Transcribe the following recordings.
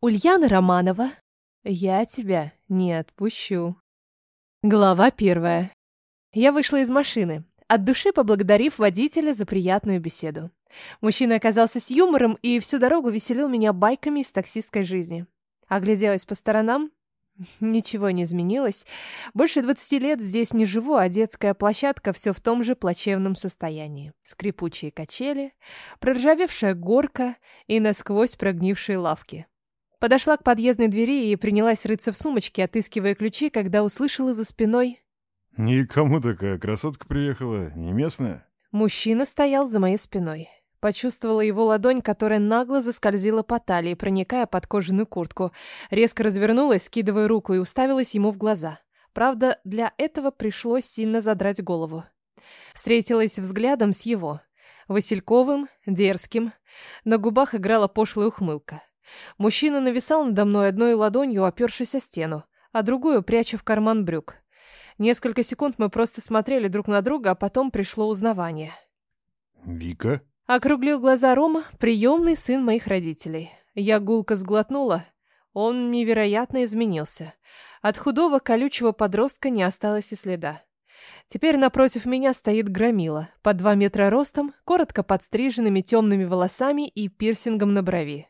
Ульяна Романова. Я тебя не отпущу. Глава 1. Я вышла из машины, от души поблагодарив водителя за приятную беседу. Мужчина оказался с юмором и всю дорогу веселил меня байками из таксистской жизни. Огляделась по сторонам. Ничего не изменилось. Больше 20 лет здесь не живу, а детская площадка все в том же плачевном состоянии. Скрипучие качели, проржавевшая горка и насквозь прогнившие лавки. Подошла к подъездной двери и принялась рыться в сумочке, отыскивая ключи, когда услышала за спиной: «Никому такая красотка приехала, не местная?» Мужчина стоял за моей спиной. Почувствовала его ладонь, которая нагло заскользила по талии, проникая под кожаную куртку. Резко развернулась, скидывая руку, и уставилась ему в глаза. Правда, для этого пришлось сильно задрать голову. Встретилась взглядом с его. Васильковым, дерзким. На губах играла пошлая ухмылка. Мужчина нависал надо мной одной ладонью, опершись о стену, а другую пряча в карман брюк. Несколько секунд мы просто смотрели друг на друга, а потом пришло узнавание. «Вика?» Округлил глаза Рома, приемный сын моих родителей. Я гулко сглотнула. Он невероятно изменился. От худого, колючего подростка не осталось и следа. Теперь напротив меня стоит громила, по 2 метра ростом, коротко подстриженными темными волосами и пирсингом на брови.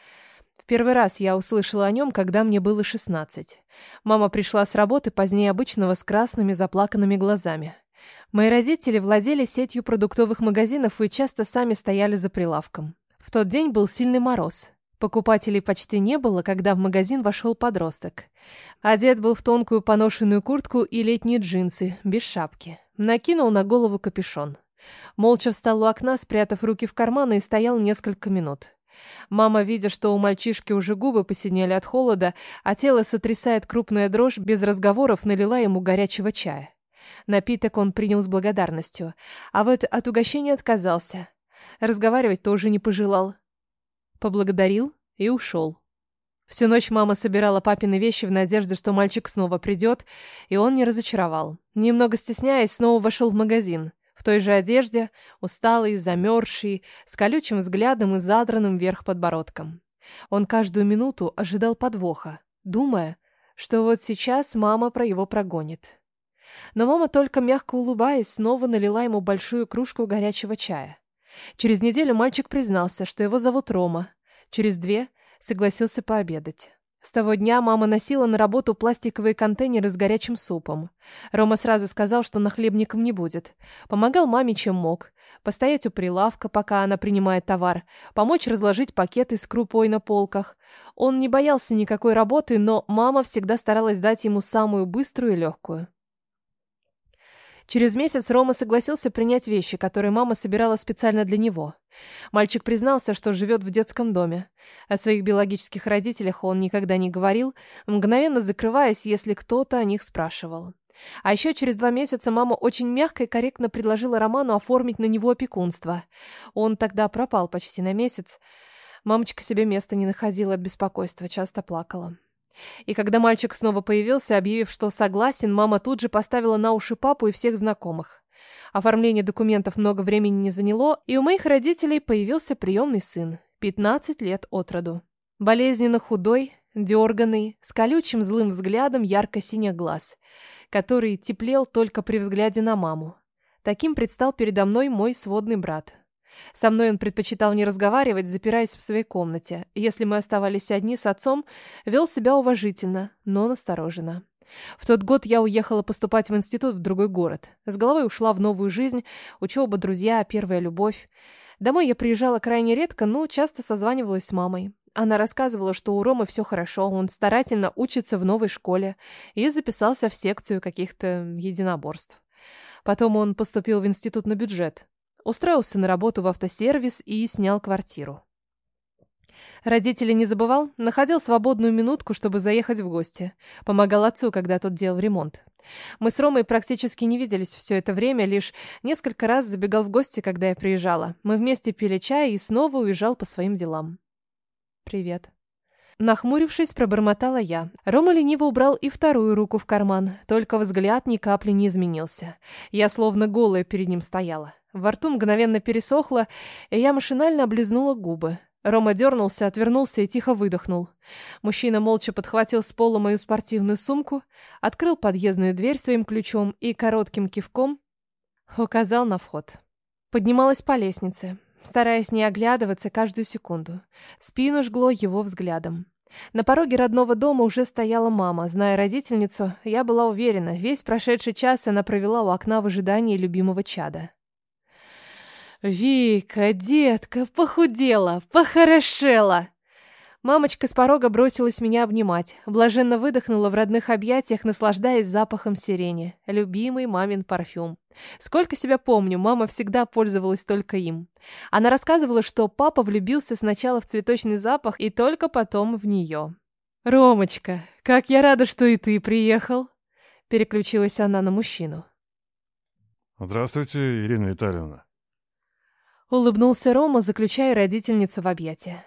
В первый раз я услышала о нем, когда мне было 16. Мама пришла с работы позднее обычного с красными заплаканными глазами. Мои родители владели сетью продуктовых магазинов и часто сами стояли за прилавком. В тот день был сильный мороз. Покупателей почти не было, когда в магазин вошел подросток. Одет был в тонкую поношенную куртку и летние джинсы, без шапки. Накинул на голову капюшон. Молча встал у окна, спрятав руки в карманы, и стоял несколько минут. Мама, видя, что у мальчишки уже губы посинели от холода, а тело сотрясает крупная дрожь, без разговоров налила ему горячего чая. Напиток он принял с благодарностью, а вот от угощения отказался. Разговаривать тоже не пожелал. Поблагодарил и ушел. Всю ночь мама собирала папины вещи в надежде, что мальчик снова придет, и он не разочаровал. Немного стесняясь, снова вошел в магазин. В той же одежде, усталый, замерзший, с колючим взглядом и задранным вверх подбородком. Он каждую минуту ожидал подвоха, думая, что вот сейчас мама про его прогонит. Но мама, только мягко улыбаясь, снова налила ему большую кружку горячего чая. Через неделю мальчик признался, что его зовут Рома. Через 2 согласился пообедать. С того дня мама носила на работу пластиковые контейнеры с горячим супом. Рома сразу сказал, что нахлебником не будет. Помогал маме, чем мог. Постоять у прилавка, пока она принимает товар. Помочь разложить пакеты с крупой на полках. Он не боялся никакой работы, но мама всегда старалась дать ему самую быструю и легкую. Через месяц Рома согласился принять вещи, которые мама собирала специально для него. Мальчик признался, что живет в детском доме. О своих биологических родителях он никогда не говорил, мгновенно закрываясь, если кто-то о них спрашивал. А еще через 2 месяца мама очень мягко и корректно предложила Роману оформить на него опекунство. Он тогда пропал почти на месяц. Мамочка себе места не находила от беспокойства, часто плакала. И когда мальчик снова появился, объявив, что согласен, мама тут же поставила на уши папу и всех знакомых. Оформление документов много времени не заняло, и у моих родителей появился приемный сын, 15 лет от роду. Болезненно худой, дерганный, с колючим злым взглядом ярко-синих глаз, который теплел только при взгляде на маму. Таким предстал передо мной мой сводный брат. Со мной он предпочитал не разговаривать, запираясь в своей комнате. Если мы оставались одни с отцом, вел себя уважительно, но настороженно. В тот год я уехала поступать в институт в другой город. С головой ушла в новую жизнь, учеба, друзья, первая любовь. Домой я приезжала крайне редко, но часто созванивалась с мамой. Она рассказывала, что у Ромы все хорошо, он старательно учится в новой школе и записался в секцию каких-то единоборств. Потом он поступил в институт на бюджет. Устроился на работу в автосервис и снял квартиру. Родителей не забывал, находил свободную минутку, чтобы заехать в гости. Помогал отцу, когда тот делал ремонт. Мы с Ромой практически не виделись все это время, лишь несколько раз забегал в гости, когда я приезжала. Мы вместе пили чай и снова уезжал по своим делам. «Привет». Нахмурившись, пробормотала я. Рома лениво убрал и вторую руку в карман, только взгляд ни капли не изменился. Я словно голая перед ним стояла. Во рту мгновенно пересохло, и я машинально облизнула губы. Рома дернулся, отвернулся и тихо выдохнул. Мужчина молча подхватил с пола мою спортивную сумку, открыл подъездную дверь своим ключом и коротким кивком указал на вход. Поднималась по лестнице, стараясь не оглядываться каждую секунду. Спину жгло его взглядом. На пороге родного дома уже стояла мама. Зная родительницу, я была уверена, весь прошедший час она провела у окна в ожидании любимого чада. «Вика, детка, похудела, похорошела!» Мамочка с порога бросилась меня обнимать, блаженно выдохнула в родных объятиях, наслаждаясь запахом сирени. Любимый мамин парфюм. Сколько себя помню, мама всегда пользовалась только им. Она рассказывала, что папа влюбился сначала в цветочный запах и только потом в нее. «Ромочка, как я рада, что и ты приехал!» Переключилась она на мужчину. Здравствуйте, Ирина Витальевна. Улыбнулся Рома, заключая родительницу в объятия.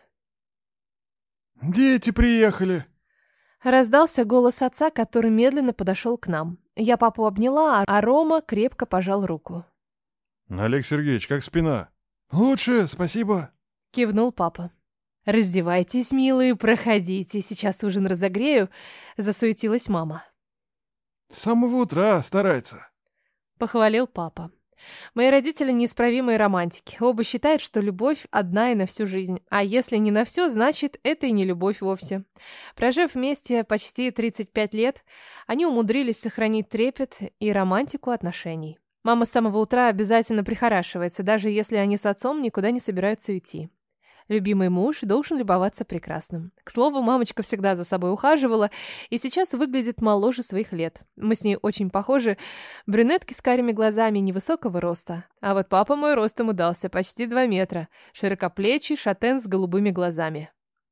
Дети приехали. Раздался голос отца, который медленно подошел к нам. Я папу обняла, а Рома крепко пожал руку. Олег Сергеевич, как спина? Лучше, спасибо. Кивнул папа. «Раздевайтесь, милые, проходите, сейчас ужин разогрею», — засуетилась мама. С самого утра старается. Похвалил папа. Мои родители неисправимые романтики. Оба считают, что любовь одна и на всю жизнь. А если не на все, значит, это и не любовь вовсе. Прожив вместе почти 35 лет, они умудрились сохранить трепет и романтику отношений. Мама с самого утра обязательно прихорашивается, даже если они с отцом никуда не собираются уйти. Любимый муж должен любоваться прекрасным. К слову, мамочка всегда за собой ухаживала и сейчас выглядит моложе своих лет. Мы с ней очень похожи. Брюнетки с карими глазами, невысокого роста. А вот папа мой ростом удался почти 2 метра. Широкоплечий шатен с голубыми глазами.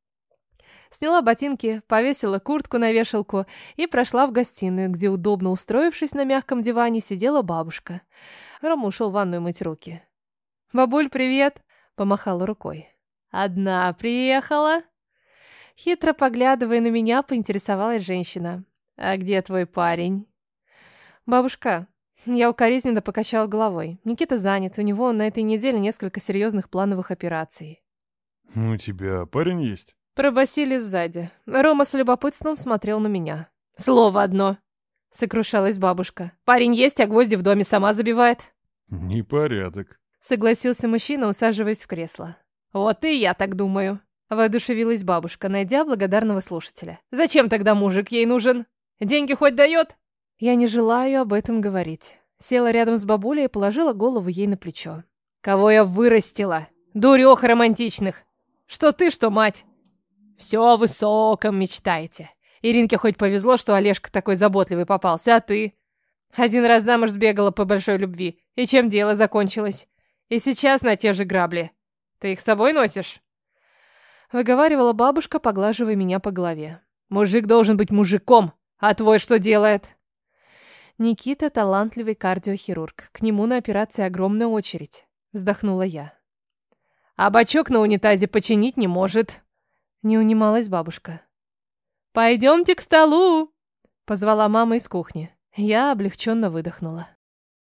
Сняла ботинки, повесила куртку на вешалку и прошла в гостиную, где, удобно устроившись на мягком диване, сидела бабушка. Рома ушел в ванную мыть руки. «Бабуль, привет!» — помахала рукой. «Одна приехала?» Хитро поглядывая на меня, поинтересовалась женщина. «А где твой парень?» «Бабушка». Я укоризненно покачала головой. Никита занят, у него на этой неделе несколько серьезных плановых операций. «У тебя парень есть?» Пробасили сзади. Рома с любопытством смотрел на меня. «Слово одно!» — сокрушалась бабушка. «Парень есть, а гвозди в доме сама забивает». «Непорядок», — согласился мужчина, усаживаясь в кресло. «Вот и я так думаю», — воодушевилась бабушка, найдя благодарного слушателя. «Зачем тогда мужик ей нужен? Деньги хоть дает?» Я не желаю об этом говорить. Села рядом с бабулей и положила голову ей на плечо. «Кого я вырастила? Дурех романтичных! Что ты, что мать! Все о высоком мечтаете. Иринке хоть повезло, что Олежка такой заботливый попался, а ты? Один раз замуж сбегала по большой любви, и чем дело закончилось? И сейчас на те же грабли. Ты их с собой носишь?» Выговаривала бабушка, поглаживая меня по голове. «Мужик должен быть мужиком, а твой что делает?» Никита — талантливый кардиохирург. К нему на операции огромная очередь. Вздохнула я. «А бачок на унитазе починить не может». Не унималась бабушка. «Пойдемте к столу!» — позвала мама из кухни. Я облегченно выдохнула.